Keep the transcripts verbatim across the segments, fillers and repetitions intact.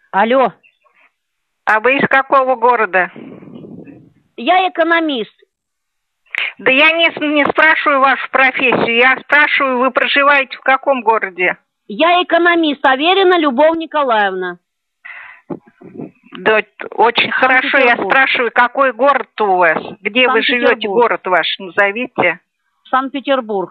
Алло. А вы из какого города? Я экономист. Да я не, не спрашиваю вашу профессию, я спрашиваю, вы проживаете в каком городе? Я экономист, Аверина Любовь Николаевна. Да, очень хорошо, я спрашиваю, какой город у вас? Где вы живете, город ваш, назовите. Санкт-Петербург.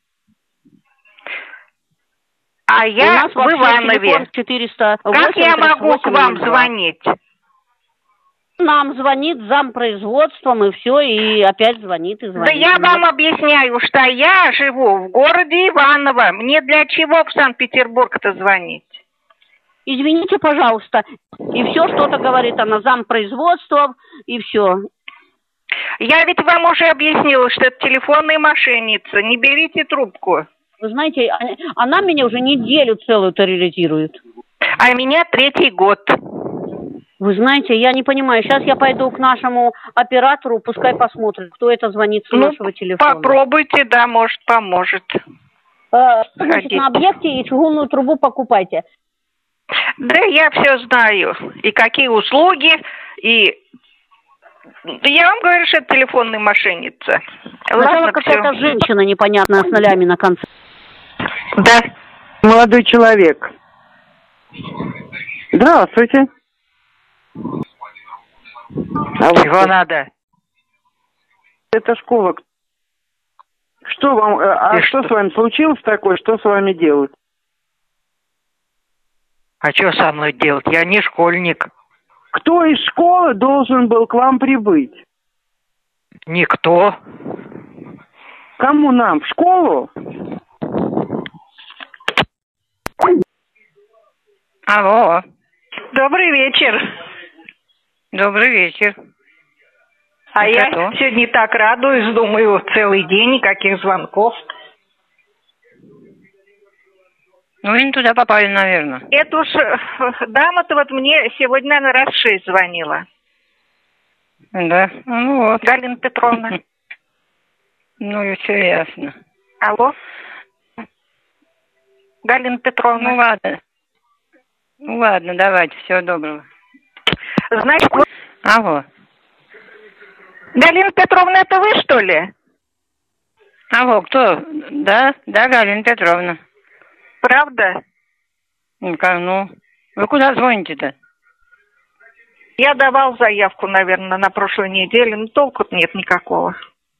А я в Иванове. четыреста Как я могу к вам звонить? Нам звонит зампроизводством и все, и опять звонит и звонит. Да я вам объясняю, что я живу в городе Иваново. Мне для чего в Санкт-Петербург-то звонить? Извините, пожалуйста. И все что-то говорит она, зампроизводством, и все. Я ведь вам уже объяснила, что это телефонная мошенница. Не берите трубку. Вы знаете, она меня уже неделю целую терроризирует. А меня третий год. Вы знаете, я не понимаю. Сейчас я пойду к нашему оператору, пускай посмотрит, кто это звонит с ну, нашего телефона. Попробуйте, да, может, поможет. Э, значит, на объекте и чугунную трубу покупайте. Да, я все знаю. И какие услуги, и... Я вам говорю, что это телефонная мошенница. Сначала какая-то женщина непонятная с нулями на конце. Да. Молодой человек. Здравствуйте. А чего надо? Это школа. Что вам, а И что, что с вами случилось такое? Что с вами делать? А что со мной делать? Я не школьник. Кто из школы должен был к вам прибыть? Никто. Кому нам? В школу? Алло. Добрый вечер. Добрый вечер. А Это я кто? сегодня так радуюсь, думаю, целый день никаких звонков. Ну, вы не туда попали, наверное. Это уж дама-то вот мне сегодня, наверное, раз шесть звонила. Да, ну вот. Галина Петровна. Ну, и все ясно. Алло. Галина Петровна. Ну, ладно. Ну, ладно, давайте, всего доброго. Значит, вы... Алло. Галина Петровна, это вы, что ли? Алло, кто? Да, да, Галина Петровна. Правда? Ну-ка, ну. Вы куда звоните-то? Я давал заявку, наверное, на прошлой неделе, но толку нет никакого.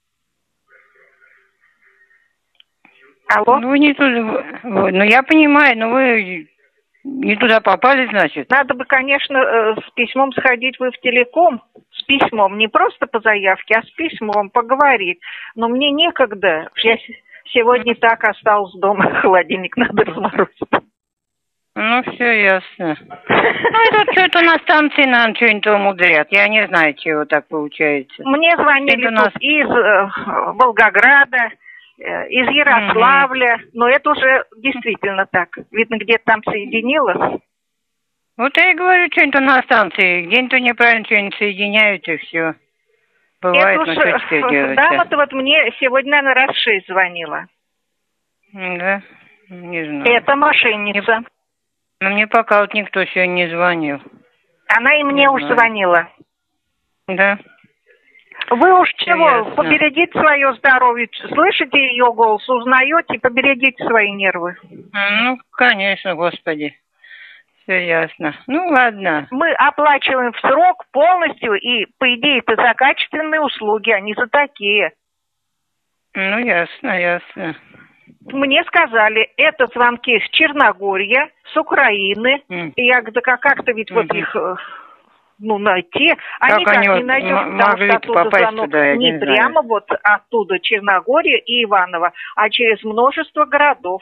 Алло? Ну, вы не туда... Ну, я понимаю, но вы не туда попали, значит. Надо бы, конечно, с письмом сходить вы в телеком. С письмом, не просто по заявке, а с письмом поговорить. Но мне некогда. Я сегодня так осталась дома, холодильник надо разморозить. Ну, все ясно. Ну, это что-то на станции нам что-нибудь умудрят. Я не знаю, чего так получается. Мне звонили это нас... тут из э, Волгограда, э, из Ярославля. Mm-hmm. Но это уже действительно так. Видно, где-то там соединилось. Вот я и говорю, что-нибудь на станции. Где-нибудь неправильно что-нибудь соединяют, и все. Бывает, это ну что теперь делать? Дама-то вот мне сегодня, наверное, раз шесть звонила. Да? Не знаю. Это мошенница. Но мне пока вот никто сегодня не звонил. Она и мне не уж знаю. звонила. Да? Вы уж Все чего, ясно. поберегите свое здоровье. Слышите ее голос, узнаете, поберегите свои нервы. Ну, конечно, господи. Все ясно. Ну, ладно. Мы оплачиваем в срок полностью, и, по идее, это за качественные услуги, а не за такие. Ну, ясно, ясно. Мне сказали, это звонки с Черногория, с Украины. Mm. И я говорю, да как-то ведь mm-hmm. вот их, ну, найти. А как никак они не найдешь, м- потому что оттуда попасть звонок туда, не, не прямо знаю. вот оттуда Черногория и Иваново, а через множество городов.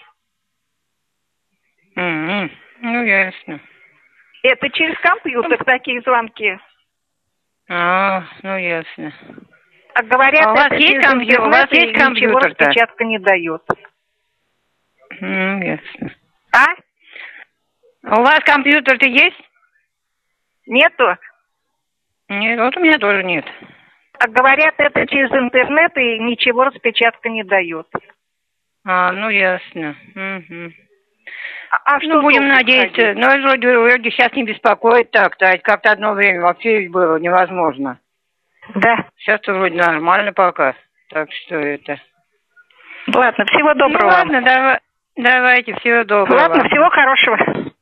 Mm-hmm. Ну, ясно. Это через компьютер такие звонки. А, ну, ясно. А говорят, а у вас это есть компьютер? У вас есть компьютер-то? Ничего распечатка не дает. Ну, ясно. А? А у вас компьютер-то есть? Нету? Нет, вот у меня тоже нет. А говорят, это через интернет и ничего распечатка не дает. А, ну, ясно. Угу. А, а что Ну, будем толку надеяться. ходить? Но вроде, вроде сейчас не беспокоит так-то. А как-то одно время вообще было невозможно. Да. Сейчас-то вроде нормально пока. Так что это... Ладно, всего доброго. Ну ладно, давай, давайте, всего доброго. Ладно, всего хорошего.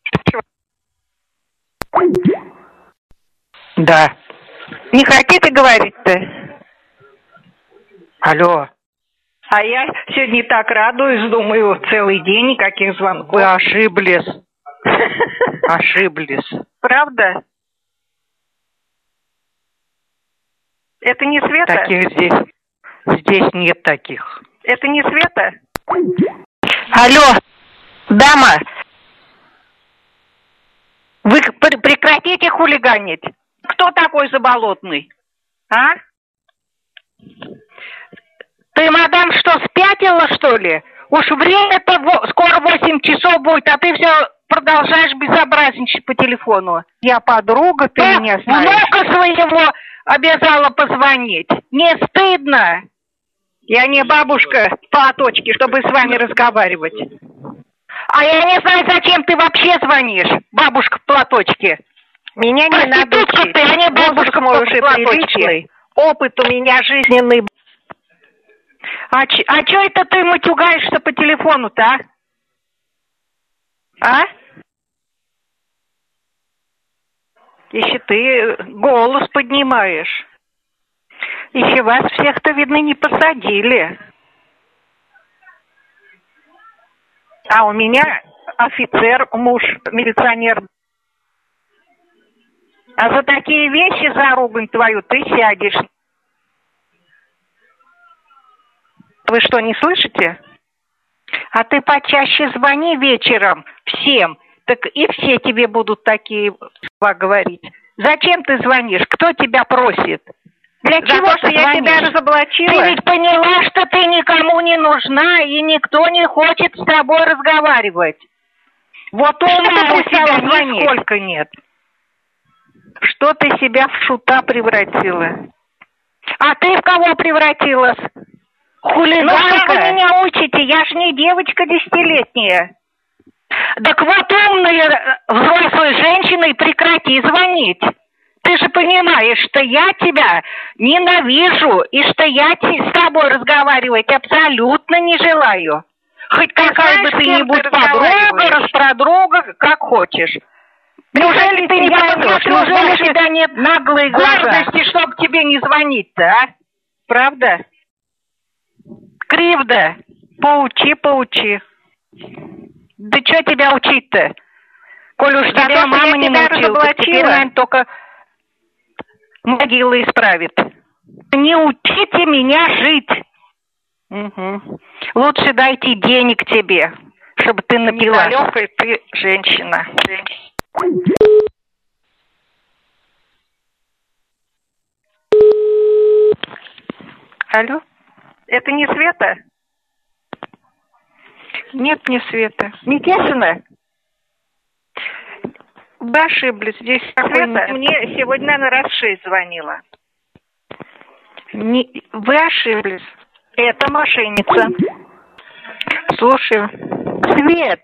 Да. Не хотите говорить-то? Алло. А я сегодня так радуюсь, думаю, целый день никаких звонков. Вы ошиблись. Ошиблись. Правда? Это не Света? Таких здесь, здесь нет таких. Это не Света? Алло, дама, вы пр- прекратите хулиганить. Кто такой Заболотный? А? Ты, мадам, что, спятила, что ли? Уж время-то во- скоро восемь часов будет, а ты все продолжаешь безобразничать по телефону. Я подруга, ты Да, меня знаешь. внука своего обязала позвонить. Не стыдно? Я не бабушка платочки, чтобы с вами разговаривать. А я не знаю, зачем ты вообще звонишь, бабушка в платочке. Меня не надо Проститутка учить. ты, а не бабушка мой уже в платочке. приличный. Опыт у меня жизненный. А, ч- а чё это ты матюгаешься по телефону-то, а? А? Если ты голос поднимаешь. Еще вас всех-то, видно, не посадили. А у меня офицер, муж, милиционер. А за такие вещи, за ругань твою, ты сядешь. Вы что, не слышите? А ты почаще звони вечером всем, так и все тебе будут такие слова говорить. Зачем ты звонишь? Кто тебя просит? Для За чего то, что ты я звонишь? тебя разоблачила? Ты ведь поняла, что ты никому не нужна, и никто не хочет с тобой разговаривать. Вот Что ума ты у тебя себя звонит. нисколько нет. Что ты себя в шута превратила? А ты в кого превратилась? Ну, Хулиганка? что вы меня учите? Я ж не девочка десятилетняя. Так вот умная взрослая женщина, и прекрати звонить. Ты же понимаешь, что я тебя ненавижу, и что я те- с тобой разговаривать абсолютно не желаю. Хоть какая бы знаешь, ты с ни кем будь ты подруга, разговариваешь? распродруга, как хочешь. Неужели ты не поймешь, неужели у тебя нет наглые глаза? гордости, чтобы тебе не звонить-то, а? Правда? Кривда. Поучи, поучи. Да что тебя учить-то? Коль уж За тебя то, что мама я не тебя научила, так разоблачила? теперь, наверное, только могила исправит. Не учите меня жить. Угу. Лучше дайте денег тебе, чтобы ты напилась. Недалёкая ты женщина. Алло? Это не Света? Нет, не Света. Никесина? Вы ошиблись. Здесь такой Света, нет. мне сегодня, наверное, раз шесть звонила. Не- Вы ошиблись. Это мошенница. Слушаю. Свет,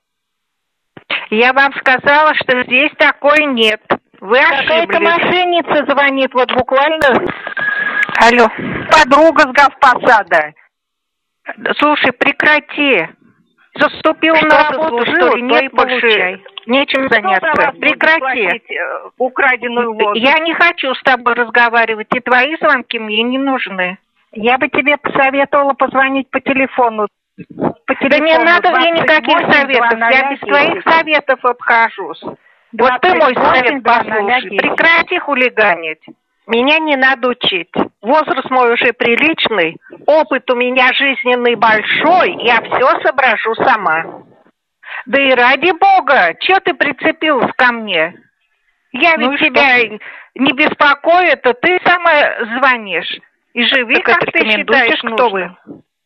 Я вам сказала, что здесь такой нет. Вы какая-то ошиблись. мошенница звонит, вот буквально Алло. подруга с Гавпосада. Слушай, прекрати. Заступил Что на ты работу, служила, что ли? то и Нет больше. получай. Нечем Кто за заняться. вас будет Прекрати. платить, э, украденную воду? Я не хочу с тобой разговаривать, и твои звонки мне не нужны. Я бы тебе посоветовала позвонить по телефону. По телефону Да не надо мне никаких двадцать восемь советов, я без двадцать твоих советов обхожусь. Вот ты мой совет послушай. Прекрати хулиганить. Меня не надо учить. Возраст мой уже приличный, опыт у меня жизненный большой, я все соображу сама. Да и ради бога, чё ты прицепилась ко мне? Я Ну ведь и тебя не беспокою, то ты сама звонишь. И живи, Так как ты отрекомендуйте, считаешь кто нужным.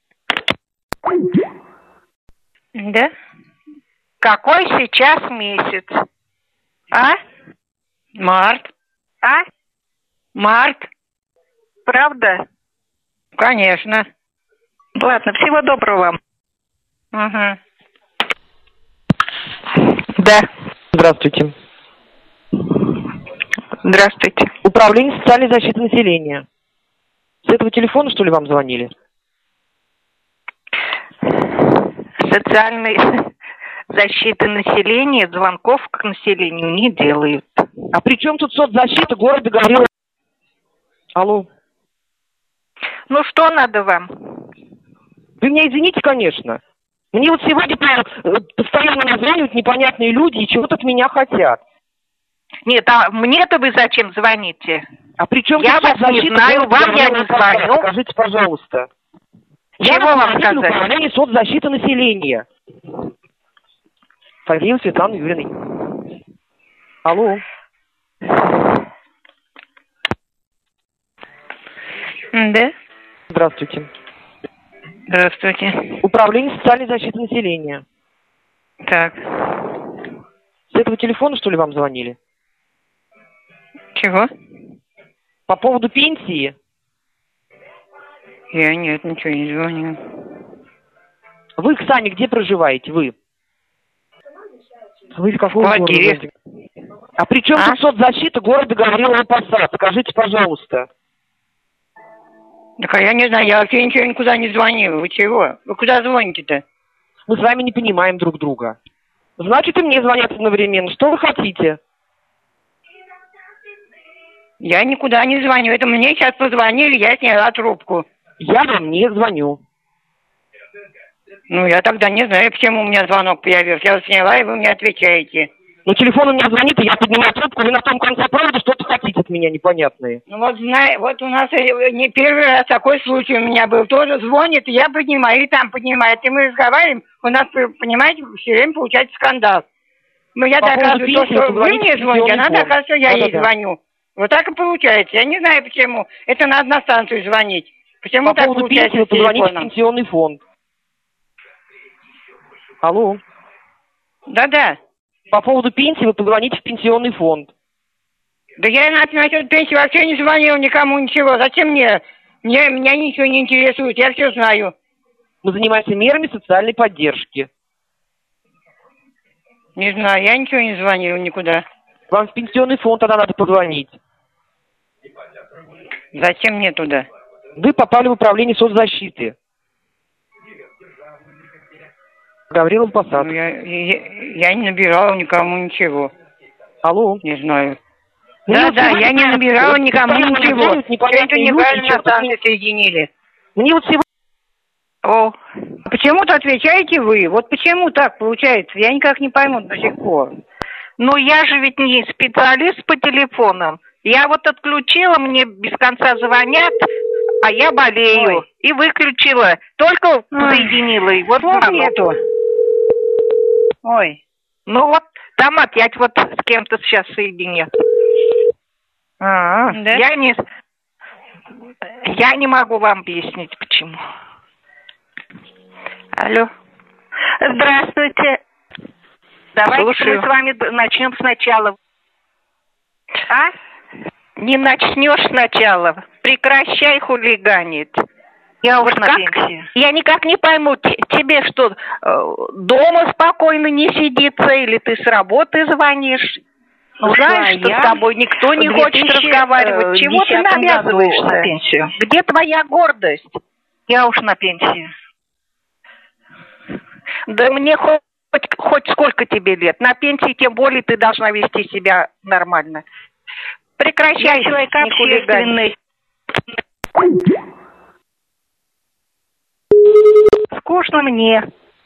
Да? Какой сейчас месяц? А? Март. А? Март. Правда? Конечно. Ладно, всего доброго вам. Угу. Да. Здравствуйте. Здравствуйте. Управление социальной защиты населения. С этого телефона, что ли, вам звонили? Социальной защиты населения звонков к населению не делают. А при чем тут соцзащита города Гаврилова? Алло. Ну что надо вам? Вы меня извините, конечно. Мне вот сегодня постоянно названивают непонятные люди и чего-то от меня хотят. Нет, а мне-то вы зачем звоните? А при чем я вас не знаю, вам я не звоню. Скажите, пожалуйста. Чего я вам сказать? Управление соцзащиты населения. Фадеева Светлана Юрьевна. Алло. Да? Здравствуйте. Здравствуйте. Управление социальной защиты населения. Так. С этого телефона, что ли, вам звонили? Чего? По поводу пенсии? Я нет, ничего не звоню. Вы сами где проживаете, вы? Вы из какого города? А при чем а? тут соцзащита города Гаврилова Посад? Скажите, пожалуйста. Так а я не знаю, я вообще ничего никуда не звонила. Вы чего? Вы куда звоните-то? Мы с вами не понимаем друг друга. Значит, и мне звонят одновременно. Что вы хотите? Я никуда не звоню. Это мне сейчас позвонили, я сняла трубку. Я вам не звоню. Ну, я тогда не знаю, почему у меня звонок появился. Я сняла, и вы мне отвечаете. Ну, телефон у меня звонит, и я поднимаю трубку, вы на том конце провода что-то хотите от меня непонятное. Ну, вот, знаю, вот у нас не первый раз такой случай у меня был. Тоже звонит, и я поднимаю, и там поднимает. И мы разговариваем, у нас, понимаете, все время получается скандал. Ну, я доказываю то, что вы мне звоните, она доказывает, что я ей звоню. Вот так и получается. Я не знаю, почему. Это надо на станцию звонить. Почему По так поводу получается пенсии, с телефоном? позвоните в пенсионный фонд. Алло. Да-да. По поводу пенсии вы позвоните в пенсионный фонд. Да я на насчет пенсии вообще не звонил никому ничего. Зачем мне? Мне меня ничего не интересует, я все знаю. Мы занимаемся мерами социальной поддержки. Не знаю, я ничего не звонил никуда. Вам в пенсионный фонд тогда надо позвонить. Зачем мне туда? Вы попали в управление соцзащиты. Гаврилов Посад. Ну, я, я, я не набирала никому ничего. Алло. Не знаю. Ну, да, да, я не набирала вот никому ничего. Это неправильно на станции соединили. Мне вот сегодня... О, почему-то отвечаете вы. Вот почему так получается? Я никак не пойму до сих пор. Ну, я же ведь не специалист по телефонам. Я вот отключила, мне без конца звонят, а я болею. Ой. И выключила. Только Ой. соединила. И вот нету. Ой. Ну вот, там опять вот с кем-то сейчас соединят. А, да? Я не... Я не могу вам объяснить, почему. Алло. Здравствуйте. Давайте Слушаю. мы с вами начнем сначала. А? Не начнешь сначала. Прекращай хулиганить. Я уж вот на как? пенсии. Я никак не пойму, тебе что, дома спокойно не сидится, или ты с работы звонишь? Ну, знаешь, что с тобой никто не хочет разговаривать. Чего ты навязываешься? На пенсию. Где твоя гордость? Я уж на пенсии. Да мне хоть, хоть сколько тебе лет. На пенсии тем более ты должна вести себя нормально. Прекращай. Я человек общественный. Скучно мне.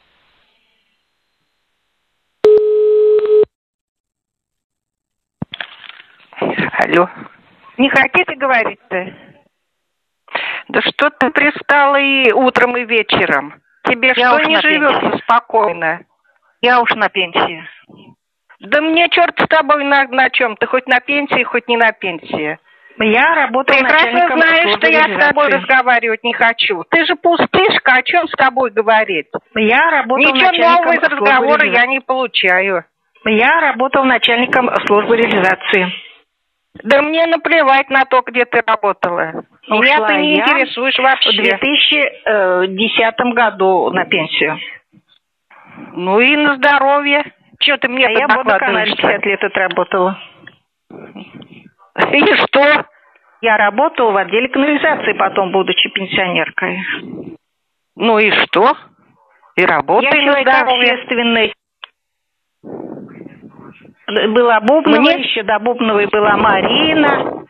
Алло. Не хотите говорить-то? Да что ты пристала и утром, и вечером? Тебе Я что не живется пенсии. спокойно? Я уж на пенсии. Да мне черт с тобой на, на чем? Ты хоть на пенсии, хоть не на пенсии. Я работаю начальником службы реализации. Прекрасно знаешь, что я с тобой разговаривать не хочу. Ты же пустышка, о чем с тобой говорить? Я работаю Ничего нового из разговора я не получаю. Я работал начальником службы реализации. Да мне наплевать на то, где ты работала. Меня Ушла ты не я интересуешь вообще. В две тысячи десятом году на пенсию. Ну и на здоровье. Че ты мне А я в водоканале докладываешь? пятьдесят лет отработала. И что? Я работала в отделе канализации, потом, будучи пенсионеркой. Ну и что? И Я работай на человек здоровье. общественный. Была Бубнова, Мне- еще до Бубновой была Марина.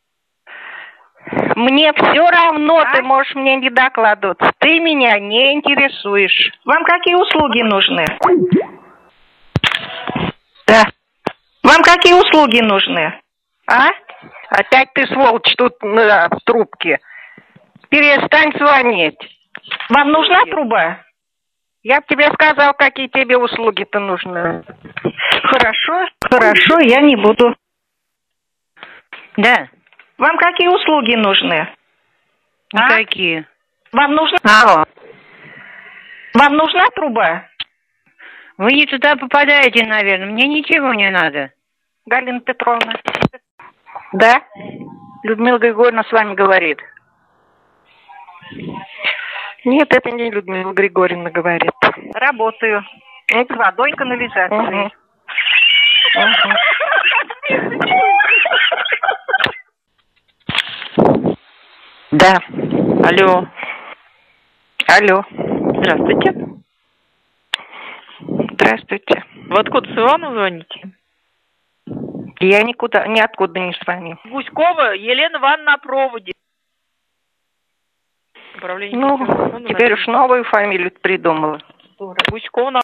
Мне все равно, А? ты можешь мне не докладываться. Ты меня не интересуешь. Вам какие услуги нужны? Да. Вам какие услуги нужны? А? Опять ты, сволочь, тут на в трубке. Перестань звонить. Вам нужна труба? Я б тебе сказал, какие тебе услуги-то нужны. Хорошо, хорошо, я не буду. Да. Вам какие услуги нужны? А? Никакие. Вам нужна, Алло. вам нужна труба? Вы не туда попадаете, наверное. Мне ничего не надо. Галина Петровна. Да? Людмила Григорьевна с вами говорит. Нет, это не Людмила Григорьевна говорит. Работаю. С водой, канализацией. Да. Алло. Алло. Здравствуйте. Здравствуйте. Вы откуда, с Ивана звоните? Я никуда, ниоткуда не звоню. Гуськова Елена Ивановна на проводе. Управление Ну, пенсионного фонда теперь на- уж новую фамилию придумала. Гуськова